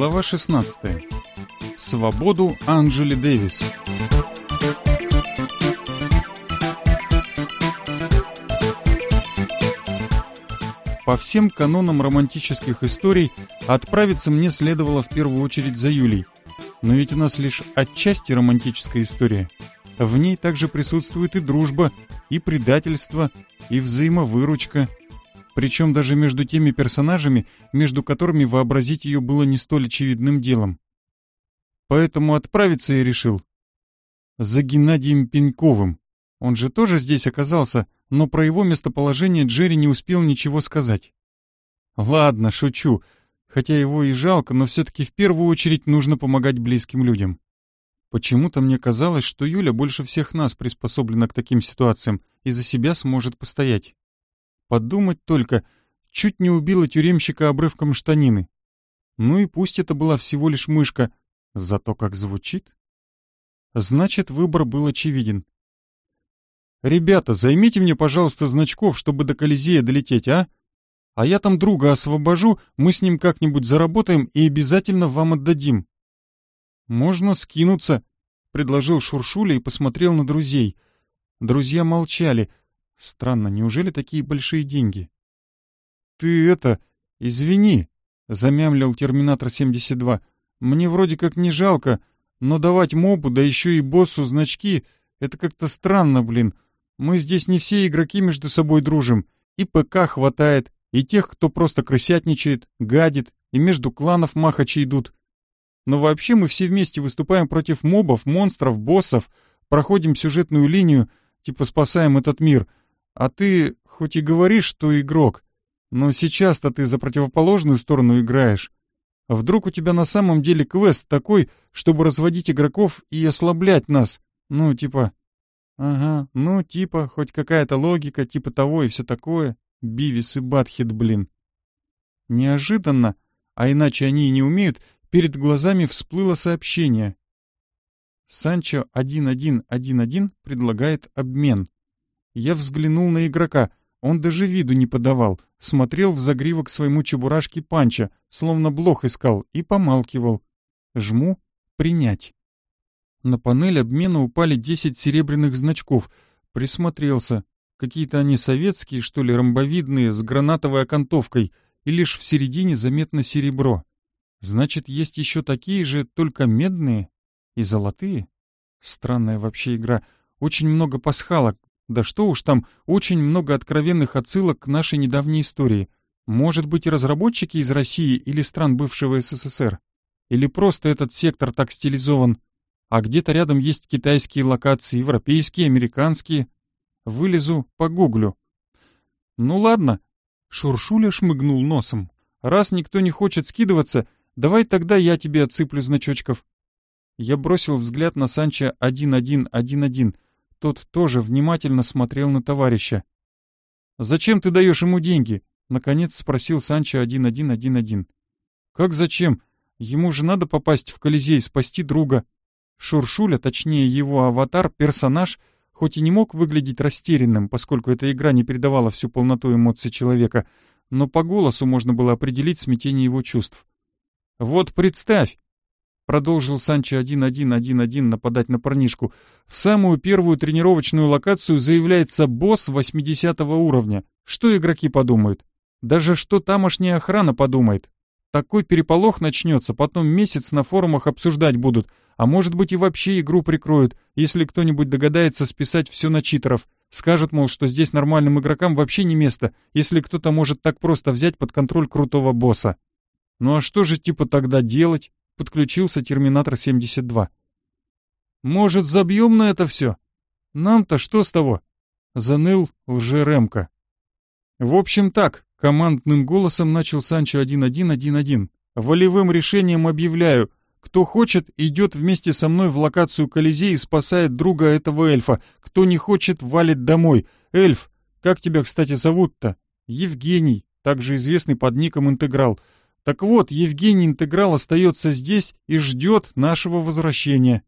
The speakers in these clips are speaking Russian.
Глава 16. Свободу Анджели Дэвис. По всем канонам романтических историй отправиться мне следовало в первую очередь за Юлей. Но ведь у нас лишь отчасти романтическая история. В ней также присутствует и дружба, и предательство, и взаимовыручка. Причем даже между теми персонажами, между которыми вообразить ее было не столь очевидным делом. Поэтому отправиться я решил за Геннадием Пеньковым. Он же тоже здесь оказался, но про его местоположение Джерри не успел ничего сказать. Ладно, шучу, хотя его и жалко, но все-таки в первую очередь нужно помогать близким людям. Почему-то мне казалось, что Юля больше всех нас приспособлена к таким ситуациям и за себя сможет постоять. Подумать только, чуть не убила тюремщика обрывком штанины. Ну и пусть это была всего лишь мышка, зато как звучит. Значит, выбор был очевиден. «Ребята, займите мне, пожалуйста, значков, чтобы до Колизея долететь, а? А я там друга освобожу, мы с ним как-нибудь заработаем и обязательно вам отдадим». «Можно скинуться», — предложил Шуршуля и посмотрел на друзей. Друзья молчали. Странно, неужели такие большие деньги? «Ты это, извини», — замямлил Терминатор 72. «Мне вроде как не жалко, но давать мобу, да еще и боссу значки, это как-то странно, блин. Мы здесь не все игроки между собой дружим. И ПК хватает, и тех, кто просто крысятничает, гадит, и между кланов махачи идут. Но вообще мы все вместе выступаем против мобов, монстров, боссов, проходим сюжетную линию, типа спасаем этот мир. А ты хоть и говоришь, что игрок, но сейчас-то ты за противоположную сторону играешь. Вдруг у тебя на самом деле квест такой, чтобы разводить игроков и ослаблять нас? Ну, типа... Ага, ну, типа, хоть какая-то логика, типа того и все такое. Бивис и Батхед, блин. Неожиданно, а иначе они и не умеют, перед глазами всплыло сообщение. Санчо 1111 предлагает обмен. Я взглянул на игрока, он даже виду не подавал, смотрел в загривок своему чебурашке Панча, словно блох искал, и помалкивал. Жму «Принять». На панель обмена упали 10 серебряных значков. Присмотрелся. Какие-то они советские, что ли, ромбовидные, с гранатовой окантовкой, и лишь в середине заметно серебро. Значит, есть еще такие же, только медные и золотые? Странная вообще игра. Очень много пасхалок. Да что уж там, очень много откровенных отсылок к нашей недавней истории. Может быть, и разработчики из России или стран бывшего СССР? Или просто этот сектор так стилизован? А где-то рядом есть китайские локации, европейские, американские. Вылезу, погуглю. Ну ладно. Шуршуля шмыгнул носом. Раз никто не хочет скидываться, давай тогда я тебе отсыплю значочков. Я бросил взгляд на Санчо 1111. Тот тоже внимательно смотрел на товарища. «Зачем ты даешь ему деньги?» — наконец спросил Санчо 1111. «Как зачем? Ему же надо попасть в Колизей, спасти друга». Шуршуля, точнее его аватар, персонаж, хоть и не мог выглядеть растерянным, поскольку эта игра не передавала всю полноту эмоций человека, но по голосу можно было определить смятение его чувств. «Вот представь!» — продолжил Санчо 1111 нападать на парнишку. «В самую первую тренировочную локацию заявляется босс 80 уровня. Что игроки подумают? Даже что тамошняя охрана подумает? Такой переполох начнется, потом месяц на форумах обсуждать будут, а может быть и вообще игру прикроют, если кто-нибудь догадается списать все на читеров. Скажут, мол, что здесь нормальным игрокам вообще не место, если кто-то может так просто взять под контроль крутого босса. Ну а что же типа тогда делать?» — подключился Терминатор 72. «Может, забьем на это все? Нам-то что с того?» — заныл лжеремка. «В общем так», — командным голосом начал Санчо 1111. «Волевым решением объявляю, кто хочет, идет вместе со мной в локацию Колизей и спасает друга этого эльфа. Кто не хочет, валит домой. Эльф, как тебя, кстати, зовут-то?» «Евгений, также известный под ником Интеграл. Так вот, Евгений Интеграл остается здесь и ждет нашего возвращения».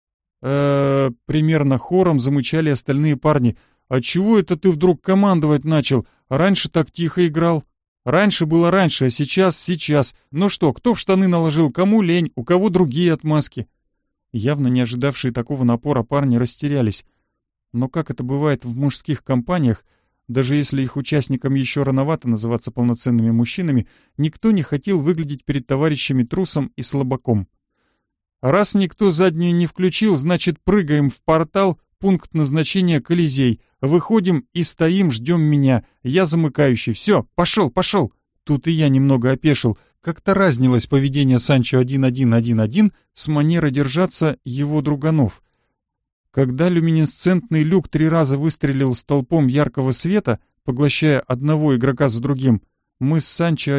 Примерно хором замычали остальные парни. «А чего это ты вдруг командовать начал? Раньше так тихо играл». Раньше было раньше, а сейчас сейчас. Ну что, кто в штаны наложил, кому лень, у кого другие отмазки?» Явно не ожидавшие такого напора парни растерялись. Но как это бывает в мужских компаниях, даже если их участникам еще рановато называться полноценными мужчинами, никто не хотел выглядеть перед товарищами трусом и слабаком. «Раз никто заднюю не включил, значит, прыгаем в портал, пункт назначения Колизей. Выходим и стоим, ждем меня. Я замыкающий. Все, пошел. Тут и я немного опешил. Как-то разнилось поведение Санчо 1111 с манерой держаться его друганов. Когда люминесцентный люк 3 раза выстрелил столпом яркого света, поглощая одного игрока за другим, мы с Санчо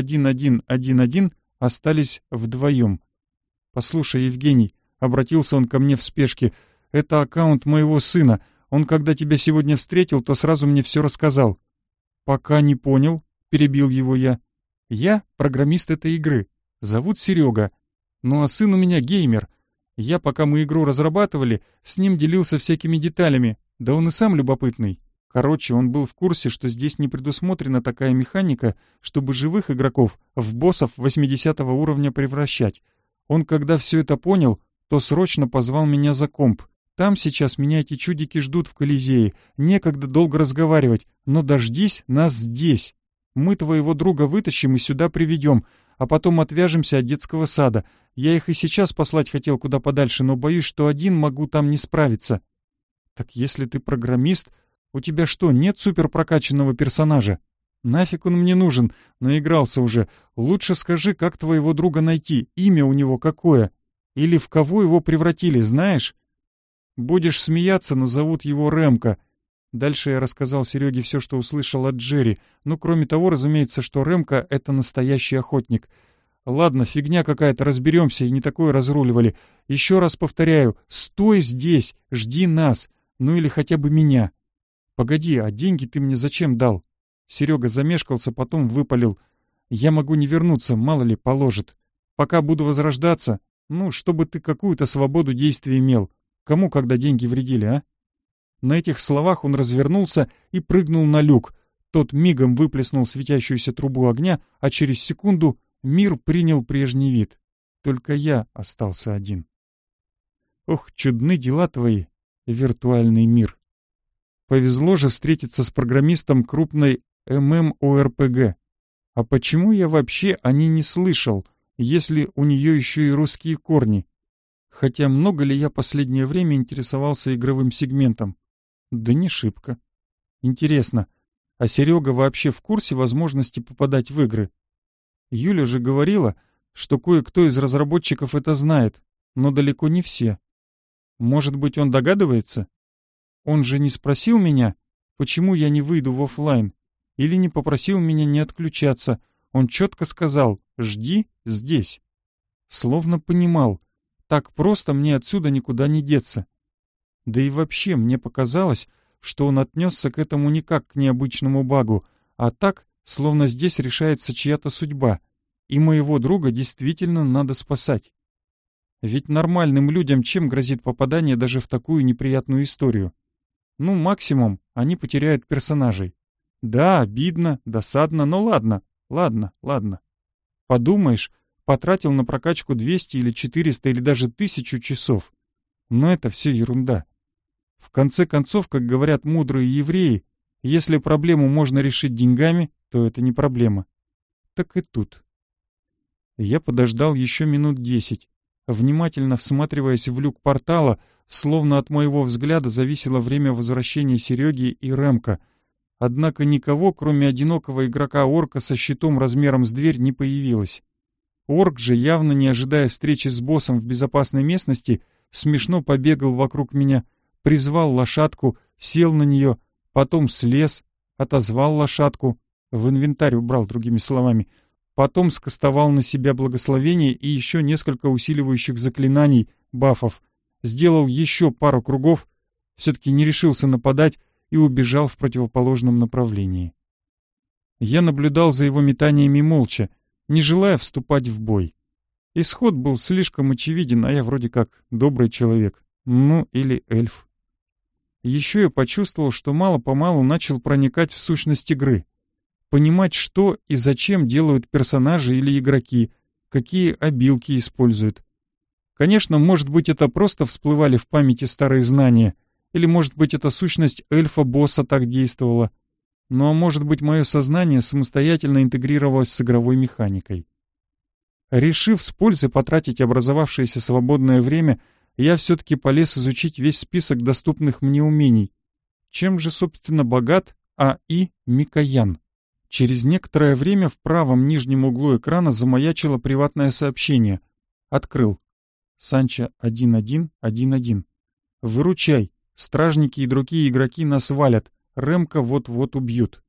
1111 остались вдвоем. «Послушай, Евгений», — обратился он ко мне в спешке, — «это аккаунт моего сына. Он, когда тебя сегодня встретил, то сразу мне все рассказал». «Пока не понял», — перебил его я. «Я программист этой игры. Зовут Серега. Ну а сын у меня геймер. Я, пока мы игру разрабатывали, с ним делился всякими деталями. Да он и сам любопытный. Короче, он был в курсе, что здесь не предусмотрена такая механика, чтобы живых игроков в боссов 80 уровня превращать. Он, когда все это понял, то срочно позвал меня за комп. Там сейчас меня эти чудики ждут в Колизее. Некогда долго разговаривать, но дождись нас здесь. Мы твоего друга вытащим и сюда приведем, а потом отвяжемся от детского сада. Я их и сейчас послать хотел куда подальше, но боюсь, что один могу там не справиться». «Так если ты программист, у тебя что, нет суперпрокачанного персонажа?» «Нафиг он мне нужен? Наигрался уже. Лучше скажи, как твоего друга найти, имя у него какое? Или в кого его превратили, знаешь?» «Будешь смеяться, но зовут его Рэмко». Дальше я рассказал Сереге все, что услышал от Джерри. Ну, кроме того, разумеется, что Рэмко — это настоящий охотник. «Ладно, фигня какая-то, разберемся, и не такое разруливали. Еще раз повторяю, стой здесь, жди нас, ну или хотя бы меня». «Погоди, а деньги ты мне зачем дал?» Серега замешкался, потом выпалил. «Я могу не вернуться, мало ли положит. Пока буду возрождаться, ну, чтобы ты какую-то свободу действий имел. Кому когда деньги вредили, а?» На этих словах он развернулся и прыгнул на люк. Тот мигом выплеснул светящуюся трубу огня, а через секунду мир принял прежний вид. Только я остался один. Ох, чудны дела твои, виртуальный мир. Повезло же встретиться с программистом крупной ММОРПГ. А почему я вообще о ней не слышал, если у нее еще и русские корни? Хотя много ли я последнее время интересовался игровым сегментом? Да не шибко. Интересно, а Серега вообще в курсе возможности попадать в игры? Юля же говорила, что кое-кто из разработчиков это знает, но далеко не все. Может быть, он догадывается? Он же не спросил меня, почему я не выйду в офлайн, или не попросил меня не отключаться. Он четко сказал: «Жди здесь». Словно понимал, так просто мне отсюда никуда не деться. Да и вообще мне показалось, что он отнесся к этому не как к необычному багу, а так, словно здесь решается чья-то судьба, и моего друга действительно надо спасать. Ведь нормальным людям чем грозит попадание даже в такую неприятную историю? Ну, максимум, они потеряют персонажей. Да, обидно, досадно, но ладно. Подумаешь, потратил на прокачку 200 или 400 или даже 1000 часов. Но это все ерунда. В конце концов, как говорят мудрые евреи, если проблему можно решить деньгами, то это не проблема. Так и тут. Я подождал еще минут 10, внимательно всматриваясь в люк портала, словно от моего взгляда зависело время возвращения Сереги и Рэмко. Однако никого, кроме одинокого игрока-орка со щитом размером с дверь, не появилось. Орк же, явно не ожидая встречи с боссом в безопасной местности, смешно побегал вокруг меня, призвал лошадку, сел на нее, потом слез, отозвал лошадку, в инвентарь убрал, другими словами, потом скастовал на себя благословение и еще несколько усиливающих заклинаний, бафов, сделал еще пару кругов, все-таки не решился нападать и убежал в противоположном направлении. Я наблюдал за его метаниями молча, не желая вступать в бой. Исход был слишком очевиден, а я вроде как добрый человек, ну или эльф. Еще я почувствовал, что мало-помалу начал проникать в сущность игры. понимать, что и зачем делают персонажи или игроки, какие обилки используют. Конечно, может быть, это просто всплывали в памяти старые знания, или, может быть, эта сущность эльфа-босса так действовала. Но, может быть, мое сознание самостоятельно интегрировалось с игровой механикой. Решив с пользой потратить образовавшееся свободное время, я все-таки полез изучить весь список доступных мне умений. Чем же, собственно, богат А.И. Микоян? Через некоторое время в правом нижнем углу экрана замаячило приватное сообщение. Открыл. Санчо 1111. Выручай. Стражники и другие игроки нас валят. Рэмка вот-вот убьют.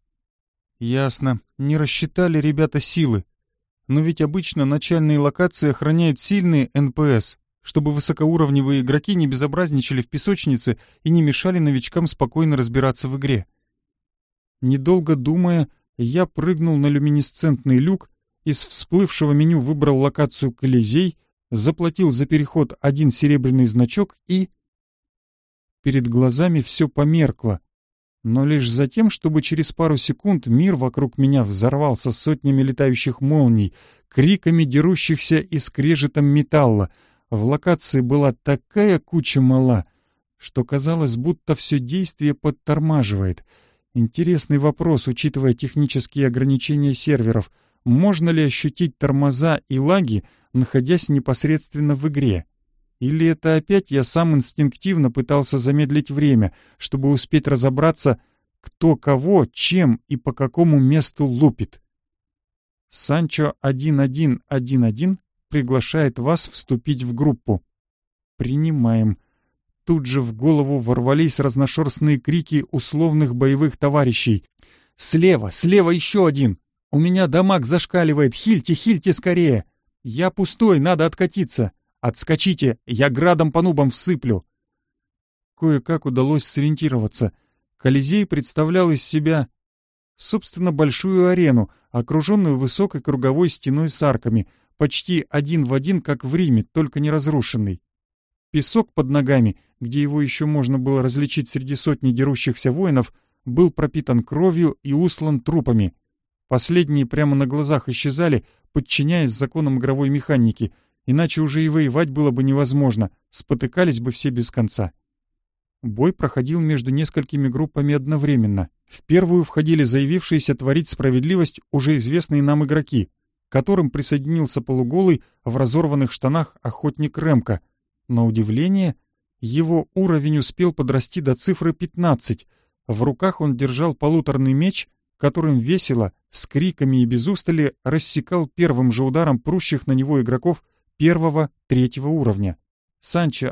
Ясно. Не рассчитали ребята силы. Но ведь обычно начальные локации охраняют сильные НПС, чтобы высокоуровневые игроки не безобразничали в песочнице и не мешали новичкам спокойно разбираться в игре. Недолго думая, я прыгнул на люминесцентный люк, из всплывшего меню выбрал локацию Колизей, заплатил за переход 1 серебряный значок и... Перед глазами все померкло, но лишь за тем, чтобы через пару секунд мир вокруг меня взорвался сотнями летающих молний, криками дерущихся и скрежетом металла. В локации была такая куча мала, что казалось, будто все действие подтормаживает. Интересный вопрос, учитывая технические ограничения серверов. Можно ли ощутить тормоза и лаги, находясь непосредственно в игре? Или это опять я сам инстинктивно пытался замедлить время, чтобы успеть разобраться, кто кого, чем и по какому месту лупит? Санчо 1111 приглашает вас вступить в группу. Принимаем. Тут же в голову ворвались разношерстные крики условных боевых товарищей. «Слева! Слева еще один! У меня дамаг зашкаливает! Хильте, хильте скорее! Я пустой, надо откатиться! Отскочите, я градом по нубам всыплю!» Кое-как удалось сориентироваться. Колизей представлял из себя, собственно, большую арену, окруженную высокой круговой стеной с арками, почти один в один, как в Риме, только не разрушенный. Песок под ногами, где его еще можно было различить среди сотни дерущихся воинов, был пропитан кровью и услан трупами. Последние прямо на глазах исчезали, подчиняясь законам игровой механики, иначе уже и воевать было бы невозможно, спотыкались бы все без конца. Бой проходил между несколькими группами одновременно. В первую входили заявившиеся творить справедливость уже известные нам игроки, к которым присоединился полуголый в разорванных штанах охотник Рэмка. На удивление, его уровень успел подрасти до цифры 15. В руках он держал полуторный меч, которым весело, с криками и без устали рассекал первым же ударом прущих на него игроков 1-3 уровня. Санчо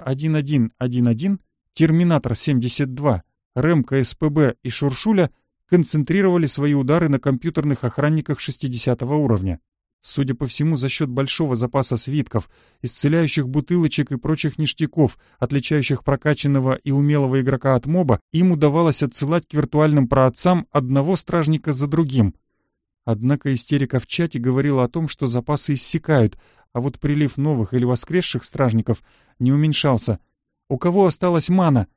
1111, Терминатор 72, Рэмка СПБ и Шуршуля концентрировали свои удары на компьютерных охранниках 60 уровня. Судя по всему, за счет большого запаса свитков, исцеляющих бутылочек и прочих ништяков, отличающих прокачанного и умелого игрока от моба, им удавалось отсылать к виртуальным праотцам одного стражника за другим. Однако истерика в чате говорила о том, что запасы иссякают, а вот прилив новых или воскресших стражников не уменьшался. У кого осталась мана?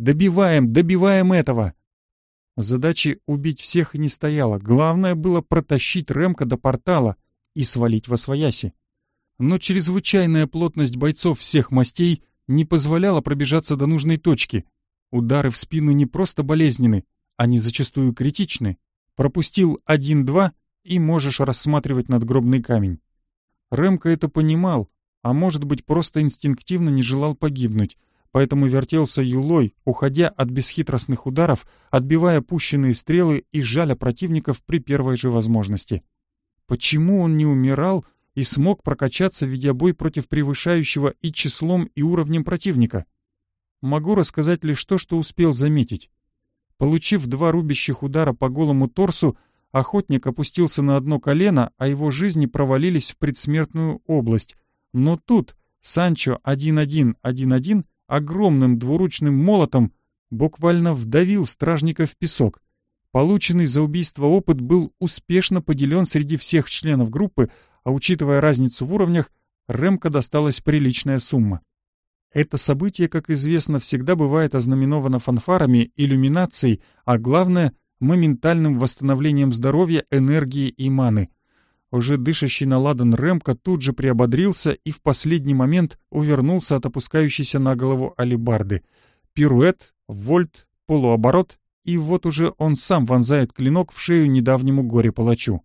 Добиваем этого! Задачи убить всех и не стояло. Главное было протащить Рэмка до портала и свалить восвояси. Но чрезвычайная плотность бойцов всех мастей не позволяла пробежаться до нужной точки. Удары в спину не просто болезненны, они зачастую критичны. Пропустил 1-2 и можешь рассматривать надгробный камень. Рэмка это понимал, а может быть просто инстинктивно не желал погибнуть, поэтому вертелся юлой, уходя от бесхитростных ударов, отбивая пущенные стрелы и жаля противников при первой же возможности. Почему он не умирал и смог прокачаться, ведя бой против превышающего и числом, и уровнем противника? Могу рассказать лишь то, что успел заметить. Получив 2 рубящих удара по голому торсу, охотник опустился на одно колено, а его жизни провалились в предсмертную область. Но тут Санчо 1111 огромным двуручным молотом буквально вдавил стражника в песок. Полученный за убийство опыт был успешно поделен среди всех членов группы, а учитывая разницу в уровнях, Рэмка досталась приличная сумма. Это событие, как известно, всегда бывает ознаменовано фанфарами, иллюминацией, а главное моментальным восстановлением здоровья, энергии и маны. Уже дышащий на ладан Ремка тут же приободрился и в последний момент увернулся от опускающейся на голову алебарды. Пируэт, вольт, полуоборот, и вот уже он сам вонзает клинок в шею недавнему горе-палачу.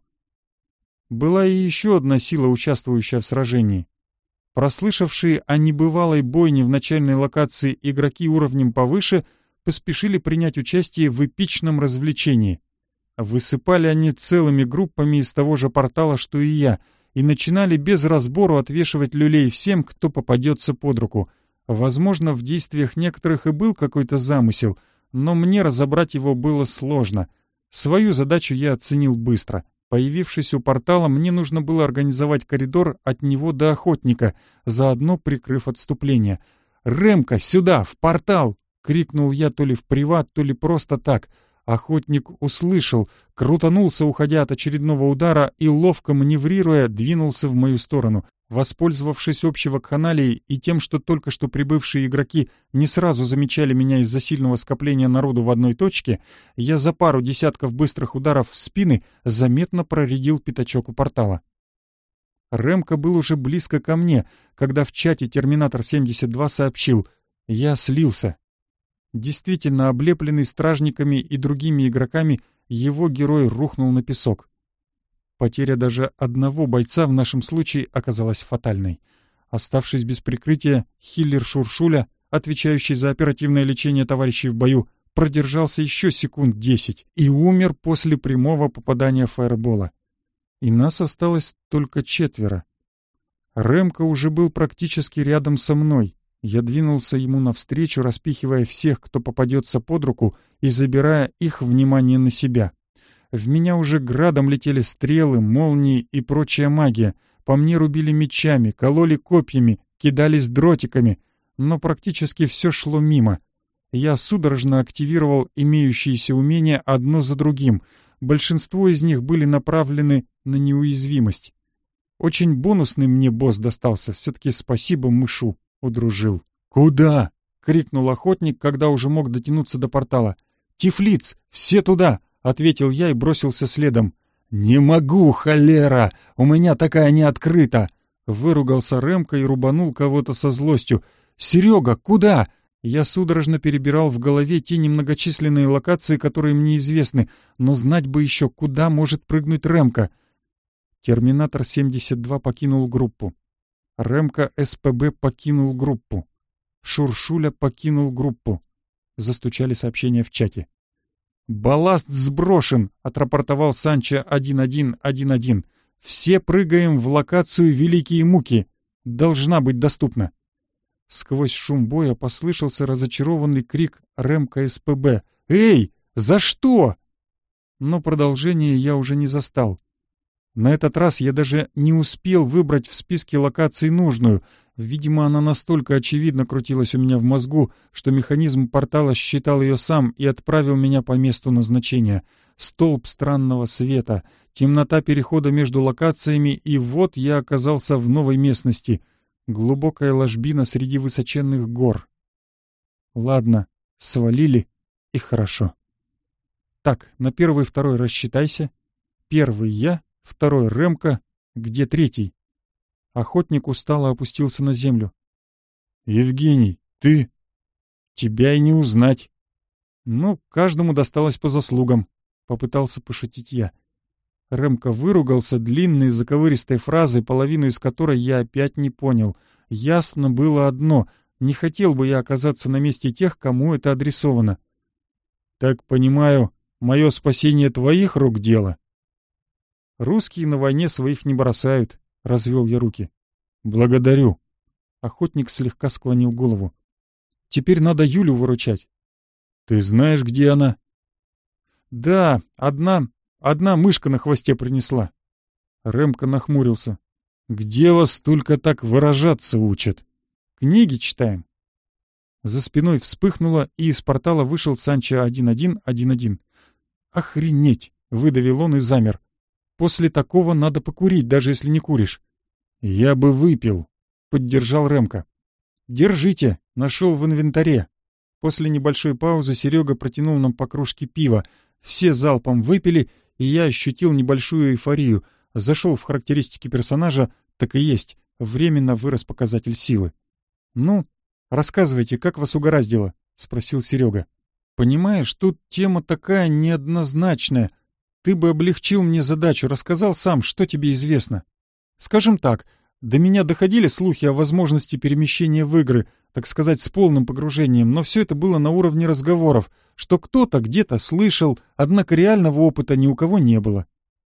Была и еще одна сила, участвующая в сражении. Прослышавшие о небывалой бойне в начальной локации игроки уровнем повыше поспешили принять участие в эпичном развлечении. Высыпали они целыми группами из того же портала, что и я, и начинали без разбору отвешивать люлей всем, кто попадется под руку. Возможно, в действиях некоторых и был какой-то замысел, но мне разобрать его было сложно. Свою задачу я оценил быстро. Появившись у портала, мне нужно было организовать коридор от него до охотника, заодно прикрыв отступление. «Ремка, сюда, в портал!» — крикнул я то ли в приват, то ли просто так. Охотник услышал, крутанулся, уходя от очередного удара, и, ловко маневрируя, двинулся в мою сторону. Воспользовавшись общей вакханалией и тем, что только что прибывшие игроки не сразу замечали меня из-за сильного скопления народу в одной точке, я за пару десятков быстрых ударов в спины заметно проредил пятачок у портала. Ремка был уже близко ко мне, когда в чате Терминатор-72 сообщил: «Я слился». Действительно, облепленный стражниками и другими игроками, его герой рухнул на песок. Потеря даже одного бойца в нашем случае оказалась фатальной. Оставшись без прикрытия, хиллер Шуршуля, отвечающий за оперативное лечение товарищей в бою, продержался еще секунд 10 и умер после прямого попадания фаербола. И нас осталось только 4. Ремка уже был практически рядом со мной. Я двинулся ему навстречу, распихивая всех, кто попадется под руку, и забирая их внимание на себя. В меня уже градом летели стрелы, молнии и прочая магия. По мне рубили мечами, кололи копьями, кидались дротиками, но практически все шло мимо. Я судорожно активировал имеющиеся умения одно за другим. Большинство из них были направлены на неуязвимость. Очень бонусный мне босс достался, все-таки спасибо мышу, удружил. «Куда?» — крикнул охотник, когда уже мог дотянуться до портала. «Тифлиц! Все туда!» — ответил я и бросился следом. «Не могу, холера! У меня такая не открыта!» Выругался Ремка и рубанул кого-то со злостью. «Серега, куда?» Я судорожно перебирал в голове те немногочисленные локации, которые мне известны, но знать бы еще, куда может прыгнуть Ремка. Терминатор-72 покинул группу. Ремка СПБ покинул группу. Шуршуля покинул группу. Застучали сообщения в чате. «Балласт сброшен», — отрапортовал Санчо 1111. «Все прыгаем в локацию Великие Муки. Должна быть доступна». Сквозь шум боя послышался разочарованный крик Ремка СПБ. «Эй, за что?» Но продолжение я уже не застал. На этот раз я даже не успел выбрать в списке локаций нужную. Видимо, она настолько очевидно крутилась у меня в мозгу, что механизм портала считал ее сам и отправил меня по месту назначения. Столб странного света, темнота перехода между локациями, и вот я оказался в новой местности. Глубокая ложбина среди высоченных гор. Ладно, свалили, и хорошо. Так, на 1, 2 рассчитайся. 1 я, 2 Ремка, где 3? Охотник устало опустился на землю. «Евгений, ты? Тебя и не узнать». «Ну, каждому досталось по заслугам», — попытался пошутить я. Ремка выругался длинной заковыристой фразой, половину из которой я опять не понял. Ясно было одно — не хотел бы я оказаться на месте тех, кому это адресовано. «Так понимаю, мое спасение твоих рук дело?» «Русские на войне своих не бросают», — развел я руки. «Благодарю». Охотник слегка склонил голову. «Теперь надо Юлю выручать». «Ты знаешь, где она?» «Да, одна мышка на хвосте принесла». Ремка нахмурился. «Где вас только так выражаться учат?» «Книги читаем». За спиной вспыхнуло, и из портала вышел Санчо 1111. «Охренеть!» — выдавил он и замер. «После такого надо покурить, даже если не куришь». «Я бы выпил», — поддержал Ремка. «Держите, нашел в инвентаре». После небольшой паузы Серега протянул нам по кружке пива. Все залпом выпили, и я ощутил небольшую эйфорию. Зашел в характеристики персонажа, так и есть, временно вырос показатель силы. «Ну, рассказывайте, как вас угораздило?» — спросил Серега. «Понимаешь, тут тема такая неоднозначная. Ты бы облегчил мне задачу, рассказал сам, что тебе известно. Скажем так, до меня доходили слухи о возможности перемещения в игры, так сказать, с полным погружением, но все это было на уровне разговоров, что кто-то где-то слышал, однако реального опыта ни у кого не было».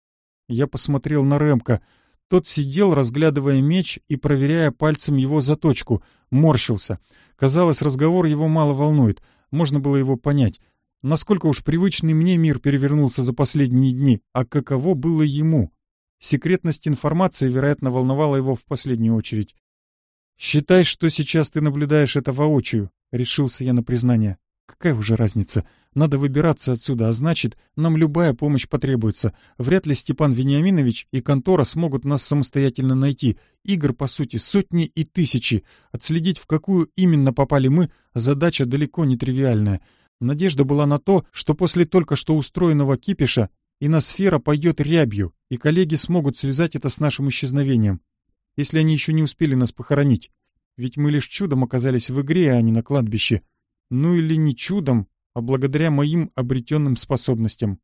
Я посмотрел на Рэмка. Тот сидел, разглядывая меч и проверяя пальцем его заточку, морщился. Казалось, разговор его мало волнует. Можно было его понять. Насколько уж привычный мне мир перевернулся за последние дни, а каково было ему? Секретность информации, вероятно, волновала его в последнюю очередь. «Считай, что сейчас ты наблюдаешь это воочию», — решился я на признание. «Какая уже разница? Надо выбираться отсюда, а значит, нам любая помощь потребуется. Вряд ли Степан Вениаминович и контора смогут нас самостоятельно найти. Игр, по сути, сотни и тысячи. Отследить, в какую именно попали мы, задача далеко не тривиальная. Надежда была на то, что после только что устроенного кипиша иносфера пойдет рябью, и коллеги смогут связать это с нашим исчезновением. Если они еще не успели нас похоронить. Ведь мы лишь чудом оказались в игре, а не на кладбище. Ну или не чудом, а благодаря моим обретенным способностям.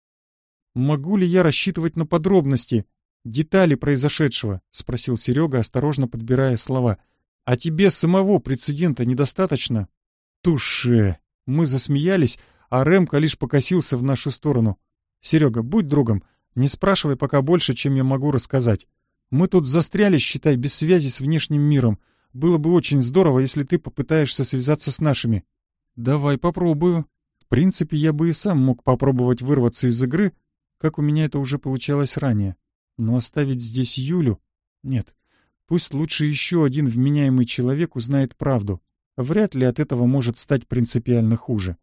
«Могу ли я рассчитывать на подробности, детали произошедшего?» — спросил Серега, осторожно подбирая слова. «А тебе самого прецедента недостаточно?» «Туше!» Мы засмеялись, а Рэмка лишь покосился в нашу сторону. «Серега, будь другом, не спрашивай пока больше, чем я могу рассказать. Мы тут застряли, считай, без связи с внешним миром. Было бы очень здорово, если ты попытаешься связаться с нашими». «Давай попробую. В принципе, я бы и сам мог попробовать вырваться из игры, как у меня это уже получалось ранее. Но оставить здесь Юлю? Нет. Пусть лучше еще один вменяемый человек узнает правду. Вряд ли от этого может стать принципиально хуже».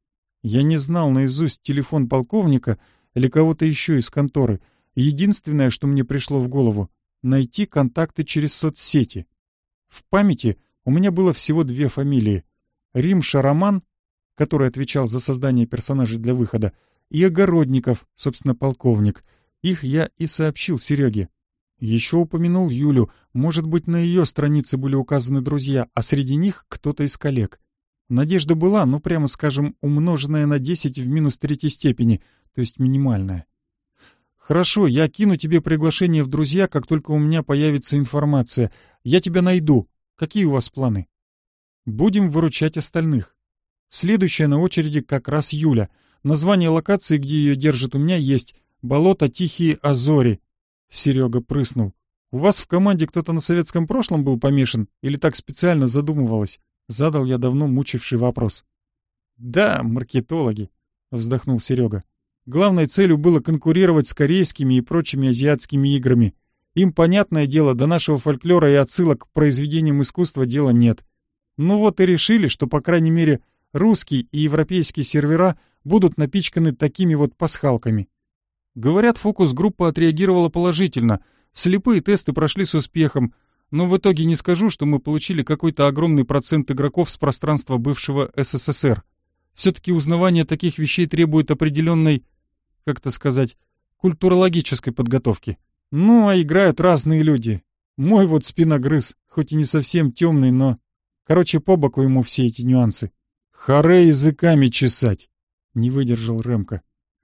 Я не знал наизусть телефон полковника или кого-то еще из конторы. Единственное, что мне пришло в голову — найти контакты через соцсети. В памяти у меня было всего 2 фамилии. Римша Роман, который отвечал за создание персонажей для выхода, и Огородников, собственно, полковник. Их я и сообщил Сереге. Еще упомянул Юлю, может быть, на ее странице были указаны друзья, а среди них кто-то из коллег. Надежда была, ну, прямо скажем, умноженная на 10 в минус 3 степени, то есть минимальная. «Хорошо, я кину тебе приглашение в друзья, как только у меня появится информация. Я тебя найду. Какие у вас планы?» «Будем выручать остальных. Следующая на очереди как раз Юля. Название локации, где ее держат, у меня есть. Болото Тихие Азори». Серега прыснул. «У вас в команде кто-то на советском прошлом был помешан? Или так специально задумывалось?» Задал я давно мучивший вопрос. «Да, маркетологи», — вздохнул Серега. «Главной целью было конкурировать с корейскими и прочими азиатскими играми. Им, понятное дело, до нашего фольклора и отсылок к произведениям искусства дела нет. Ну вот и решили, что, по крайней мере, русские и европейские сервера будут напичканы такими вот пасхалками. Говорят, фокус-группа отреагировала положительно. Слепые тесты прошли с успехом, но в итоге не скажу, что мы получили какой-то огромный процент игроков с пространства бывшего СССР. Все-таки узнавание таких вещей требует определенной, как-то сказать, культурологической подготовки. Ну, а играют разные люди. Мой вот спиногрыз, хоть и не совсем темный, но... Короче, по боку ему все эти нюансы. «Харе языками чесать!» — не выдержал Рэмка.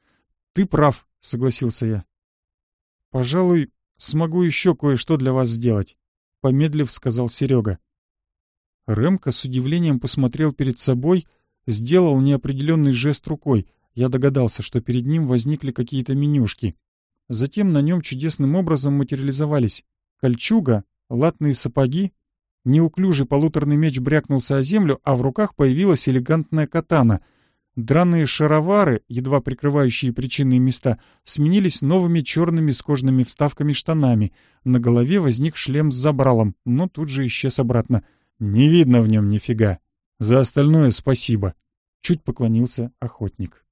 «Ты прав», — согласился я. «Пожалуй, смогу еще кое-что для вас сделать», — помедлив сказал Серега. Рэмка с удивлением посмотрел перед собой, сделал неопределенный жест рукой. Я догадался, что перед ним возникли какие-то менюшки. Затем на нем чудесным образом материализовались кольчуга, латные сапоги, неуклюжий полуторный меч брякнулся о землю, а в руках появилась элегантная катана. Драные шаровары, едва прикрывающие причинные места, сменились новыми черными с кожаными вставками штанами. На голове возник шлем с забралом, но тут же исчез обратно. «Не видно в нем нифига. За остальное спасибо», — чуть поклонился охотник.